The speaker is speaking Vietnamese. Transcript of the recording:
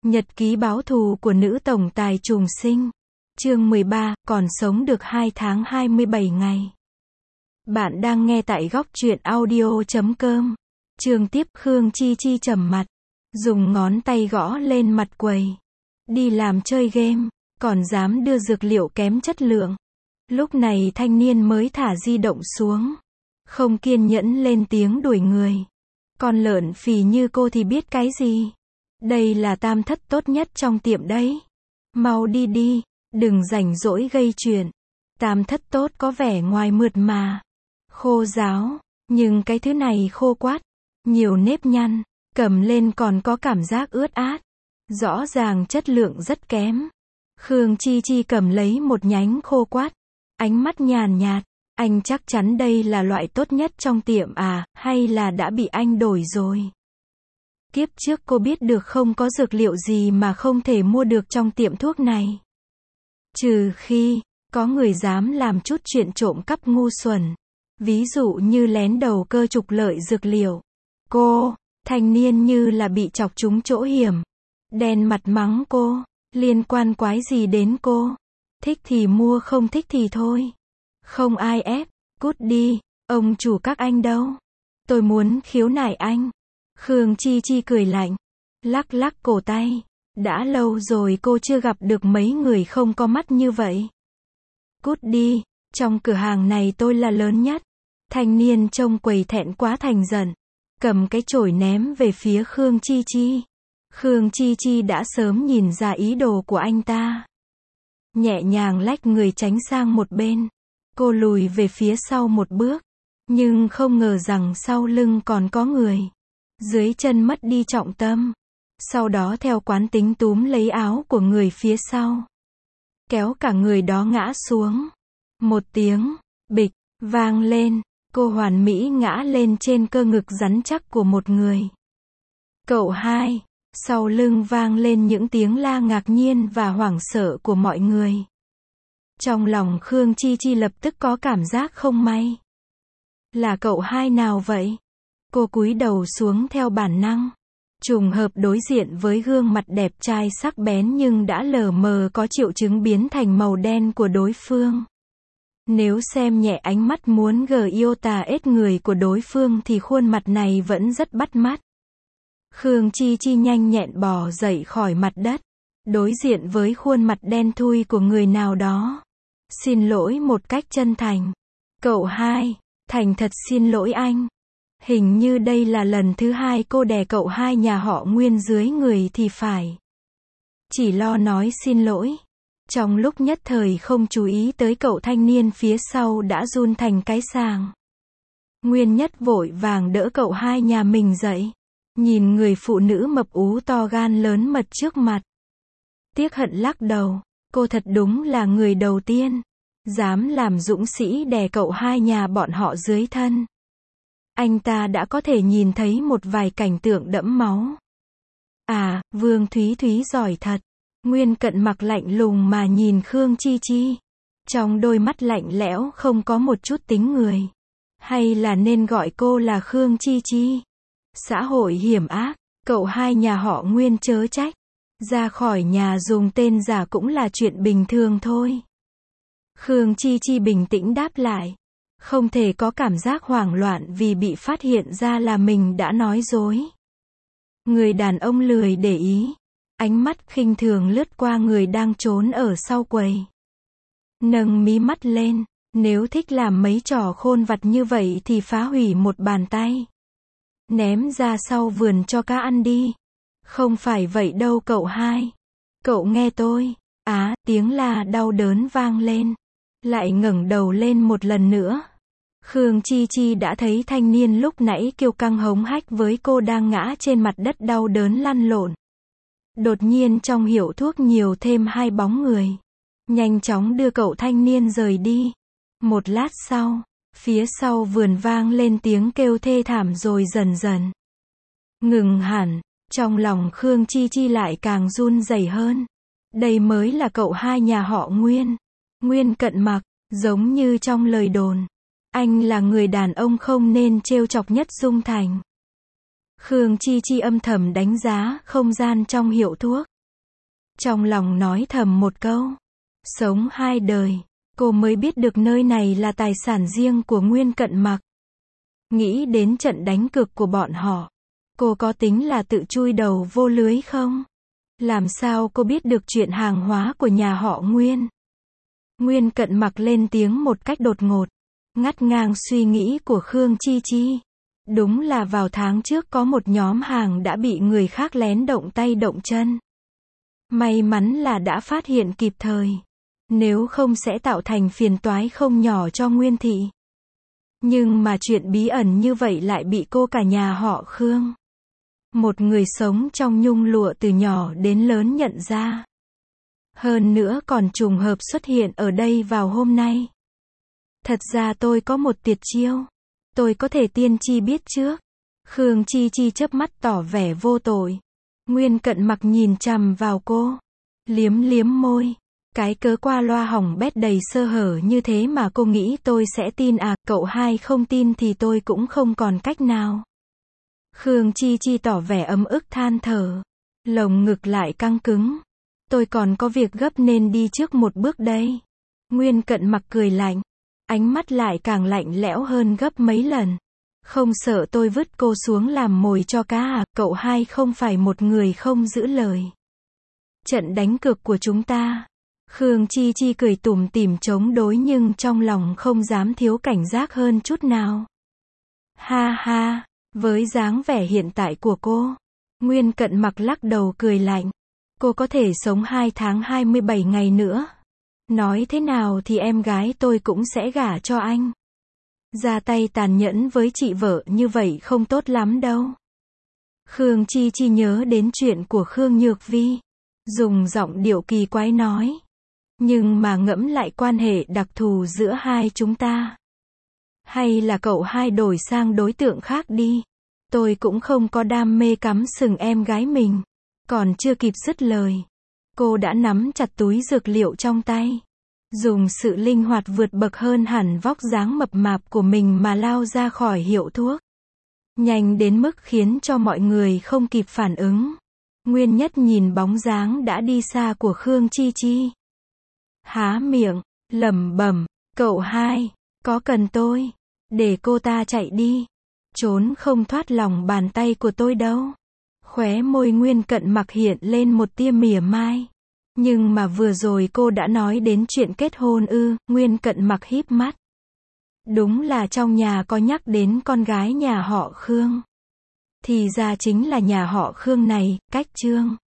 Nhật ký báo thù của nữ tổng tài trùng sinh. Chương 13, còn sống được 2 tháng 27 ngày. Bạn đang nghe tại góc truyện audio.com. Chương tiếp, Khương Chi Chi trầm mặt, dùng ngón tay gõ lên mặt quầy. Đi làm chơi game, còn dám đưa dược liệu kém chất lượng. Lúc này thanh niên mới thả di động xuống, không kiên nhẫn lên tiếng đuổi người. Con lợn phì như cô thì biết cái gì? Đây là tam thất tốt nhất trong tiệm đấy. Mau đi đi, đừng rảnh rỗi gây chuyện. Tam thất tốt có vẻ ngoài mượt mà, khô ráo, nhưng cái thứ này khô quắt, nhiều nếp nhăn, cầm lên còn có cảm giác ướt át. Rõ ràng chất lượng rất kém. Khương Chi Chi cầm lấy một nhánh khô quắt, ánh mắt nhàn nhạt. Anh chắc chắn đây là loại tốt nhất trong tiệm à, hay là đã bị anh đổi rồi? Kiếp trước cô biết được không có dược liệu gì mà không thể mua được trong tiệm thuốc này. Trừ khi, có người dám làm chút chuyện trộm cắp ngu xuẩn. Ví dụ như lén đầu cơ trục lợi dược liệu. Cô, thanh niên như là bị chọc trúng chỗ hiểm. Đen mặt mắng cô, liên quan quái gì đến cô? Thích thì mua, không thích thì thôi. Không ai ép, cút đi, ông chủ các anh đâu? Tôi muốn khiếu nại anh. Khương Chi Chi cười lạnh, lắc lắc cổ tay. Đã lâu rồi cô chưa gặp được mấy người không có mắt như vậy. Cút đi, trong cửa hàng này tôi là lớn nhất. Thanh niên trông quầy thẹn quá thành giận, cầm cái chổi ném về phía Khương Chi Chi. Khương Chi Chi đã sớm nhìn ra ý đồ của anh ta. Nhẹ nhàng lách người tránh sang một bên. Cô lùi về phía sau một bước, nhưng không ngờ rằng sau lưng còn có người. Dưới chân mất đi trọng tâm. Sau đó theo quán tính túm lấy áo của người phía sau, kéo cả người đó ngã xuống. Một tiếng bịch vang lên, cô hoàn mỹ ngã lên trên cơ ngực rắn chắc của một người. Cậu hai. Sau lưng vang lên những tiếng la ngạc nhiên và hoảng sợ của mọi người. Trong lòng Khương Chi Chi lập tức có cảm giác không may. Là cậu hai nào vậy? Cô cúi đầu xuống theo bản năng. Trùng hợp đối diện với gương mặt đẹp trai sắc bén nhưng đã lờ mờ có triệu chứng biến thành màu đen của đối phương. Nếu xem nhẹ ánh mắt muốn iota ết người của đối phương thì khuôn mặt này vẫn rất bắt mắt. Khương Chi Chi nhanh nhẹn bò dậy khỏi mặt đất, đối diện với khuôn mặt đen thui của người nào đó. Xin lỗi một cách chân thành. Cậu hai, thành thật xin lỗi anh. Hình như đây là lần thứ hai cô đè cậu hai nhà họ Nguyên dưới người thì phải. Chỉ lo nói xin lỗi. Trong lúc nhất thời không chú ý tới cậu thanh niên phía sau đã run thành cái sàng. Nguyên Nhất vội vàng đỡ cậu hai nhà mình dậy. Nhìn người phụ nữ mập ú to gan lớn mật trước mặt. Tiếc hận lắc đầu. Cô thật đúng là người đầu tiên dám làm dũng sĩ đè cậu hai nhà bọn họ dưới thân. Anh ta đã có thể nhìn thấy một vài cảnh tượng đẫm máu. À, Vương Thúy Thúy giỏi thật. Nguyên Cận mặc lạnh lùng mà nhìn Khương Chi Chi. Trong đôi mắt lạnh lẽo không có một chút tính người. Hay là nên gọi cô là Khương Chi Chi? Xã hội hiểm ác, cậu hai nhà họ Nguyên chớ trách. Ra khỏi nhà dùng tên giả cũng là chuyện bình thường thôi. Khương Chi Chi bình tĩnh đáp lại. Không thể có cảm giác hoảng loạn vì bị phát hiện ra là mình đã nói dối. Người đàn ông lười để ý. Ánh mắt khinh thường lướt qua người đang trốn ở sau quầy. Nâng mí mắt lên. Nếu thích làm mấy trò khôn vặt như vậy thì phá hủy một bàn tay. Ném ra sau vườn cho cá ăn đi. Không phải vậy đâu cậu hai. Cậu nghe tôi. Á, tiếng la đau đớn vang lên. Lại ngẩng đầu lên một lần nữa. Khương Chi Chi đã thấy thanh niên lúc nãy kiêu căng hống hách với cô đang ngã trên mặt đất đau đớn lăn lộn. Đột nhiên trong hiệu thuốc nhiều thêm hai bóng người. Nhanh chóng đưa cậu thanh niên rời đi. Một lát sau, phía sau vườn vang lên tiếng kêu thê thảm rồi dần dần ngừng hẳn. Trong lòng Khương Chi Chi lại càng run rẩy hơn. Đây mới là cậu hai nhà họ Nguyên. Nguyên Cận mặc, giống như trong lời đồn. Anh là người đàn ông không nên trêu chọc nhất Dung Thành. Khương Chi Chi âm thầm đánh giá không gian trong hiệu thuốc. Trong lòng nói thầm một câu. Sống 2 đời, cô mới biết được nơi này là tài sản riêng của Nguyên Cận Mặc. Nghĩ đến trận đánh cược của bọn họ, cô có tính là tự chui đầu vô lưới không? Làm sao cô biết được chuyện hàng hóa của nhà họ Nguyên? Nguyên Cận Mặc lên tiếng một cách đột ngột, ngắt ngang suy nghĩ của Khương Chi Chi. Đúng là vào tháng trước có một nhóm hàng đã bị người khác lén động tay động chân. May mắn là đã phát hiện kịp thời. Nếu không sẽ tạo thành phiền toái không nhỏ cho Nguyên thị. Nhưng mà chuyện bí ẩn như vậy lại bị cô cả nhà họ Khương, một người sống trong nhung lụa từ nhỏ đến lớn, nhận ra. Hơn nữa còn trùng hợp xuất hiện ở đây vào hôm nay. Thật ra tôi có một tuyệt chiêu. Tôi có thể tiên tri biết trước. Khương Chi Chi chớp mắt tỏ vẻ vô tội. Nguyên Cận Mặc nhìn chằm vào cô, liếm liếm môi. Cái cớ qua loa hỏng bét đầy sơ hở như thế mà cô nghĩ tôi sẽ tin à? Cậu hai không tin thì tôi cũng không còn cách nào. Khương Chi Chi tỏ vẻ ấm ức than thở. Lồng ngực lại căng cứng. Tôi còn có việc gấp nên đi trước một bước đây. Nguyên Cận Mặc cười lạnh. Ánh mắt lại càng lạnh lẽo hơn gấp mấy lần. Không sợ tôi vứt cô xuống làm mồi cho cá à? Cậu hai không phải một người không giữ lời. Trận đánh cược của chúng ta. Khương Chi Chi cười tủm tỉm chống đối nhưng trong lòng không dám thiếu cảnh giác hơn chút nào. Ha ha, với dáng vẻ hiện tại của cô, Nguyên Cận Mặc lắc đầu cười lạnh. Cô có thể sống 2 tháng 27 ngày nữa. Nói thế nào thì em gái tôi cũng sẽ gả cho anh. Ra tay tàn nhẫn với chị vợ như vậy không tốt lắm đâu. Khương Chi Chi nhớ đến chuyện của Khương Nhược Vi, dùng giọng điệu kỳ quái nói. Nhưng mà ngẫm lại quan hệ đặc thù giữa hai chúng ta. Hay là cậu hai đổi sang đối tượng khác đi. Tôi cũng không có đam mê cắm sừng em gái mình. Còn chưa kịp dứt lời, cô đã nắm chặt túi dược liệu trong tay. Dùng sự linh hoạt vượt bậc hơn hẳn vóc dáng mập mạp của mình mà lao ra khỏi hiệu thuốc. Nhanh đến mức khiến cho mọi người không kịp phản ứng. Nguyên Nhất nhìn bóng dáng đã đi xa của Khương Chi Chi. Há miệng, lẩm bẩm, cậu hai, có cần tôi để cô ta chạy đi, trốn không thoát lòng bàn tay của tôi đâu. Khóe môi Nguyên Cận Mặc hiện lên một tia mỉa mai. Nhưng mà vừa rồi cô đã nói đến chuyện kết hôn ư? Nguyên Cận Mặc híp mắt. Đúng là trong nhà có nhắc đến con gái nhà họ Khương. Thì ra chính là nhà họ Khương này, cách Trương.